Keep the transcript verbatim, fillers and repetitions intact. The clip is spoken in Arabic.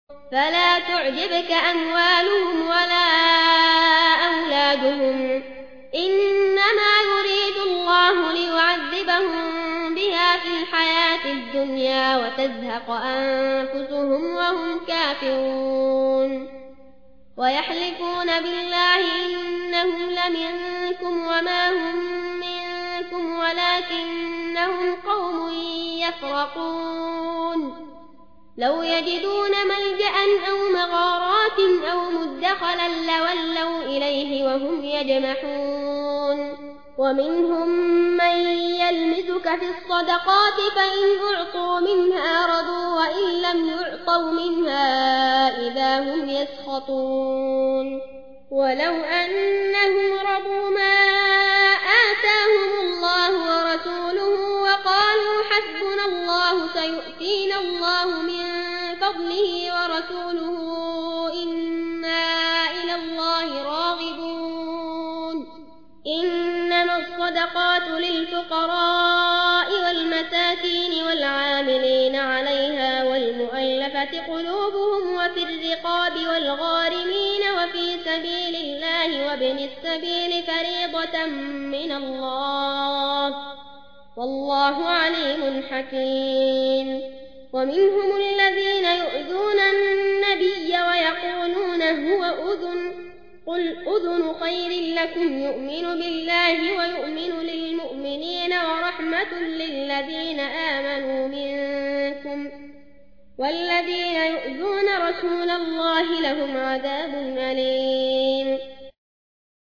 فلا تعجبك أموالهم ولا أولادهم إنما يريد الله ليعذبهم بها في الحياة الدنيا وتزهق أنفسهم وهم كافرون ويحلفون بالله إنهم لمنكم وما هم منكم ولكنهم قوم يفرقون لو يجدون ملجأ أو مغارات أو مدخلا لولوا إليه وهم يجمحون ومنهم من يلمزك في الصدقات فإن أعطوا منها رضوا وإن لم يعطوا منها إذا هم يسخطون ولو أنهم رضوا ما آتاهم الله ورسوله وقالوا حسبنا الله سيؤتينا الله من فضله ورسوله إنا إلى الله راغبون إنما الصدقات للفقراء والمساكين والعاملين عليها والمؤلفة قلوبهم وفي الرقاب والغارمين وفي سبيل الله وابن السبيل فريضة من الله والله عليم حكيم ومنهم الذين يؤذون النبي ويقولون هو أذن قل أذن خير لكم يؤمن بالله ويؤمن للمؤمنين ورحمة للذين آمنوا منكم والذين يؤذون رسول الله لهم عذاب أليم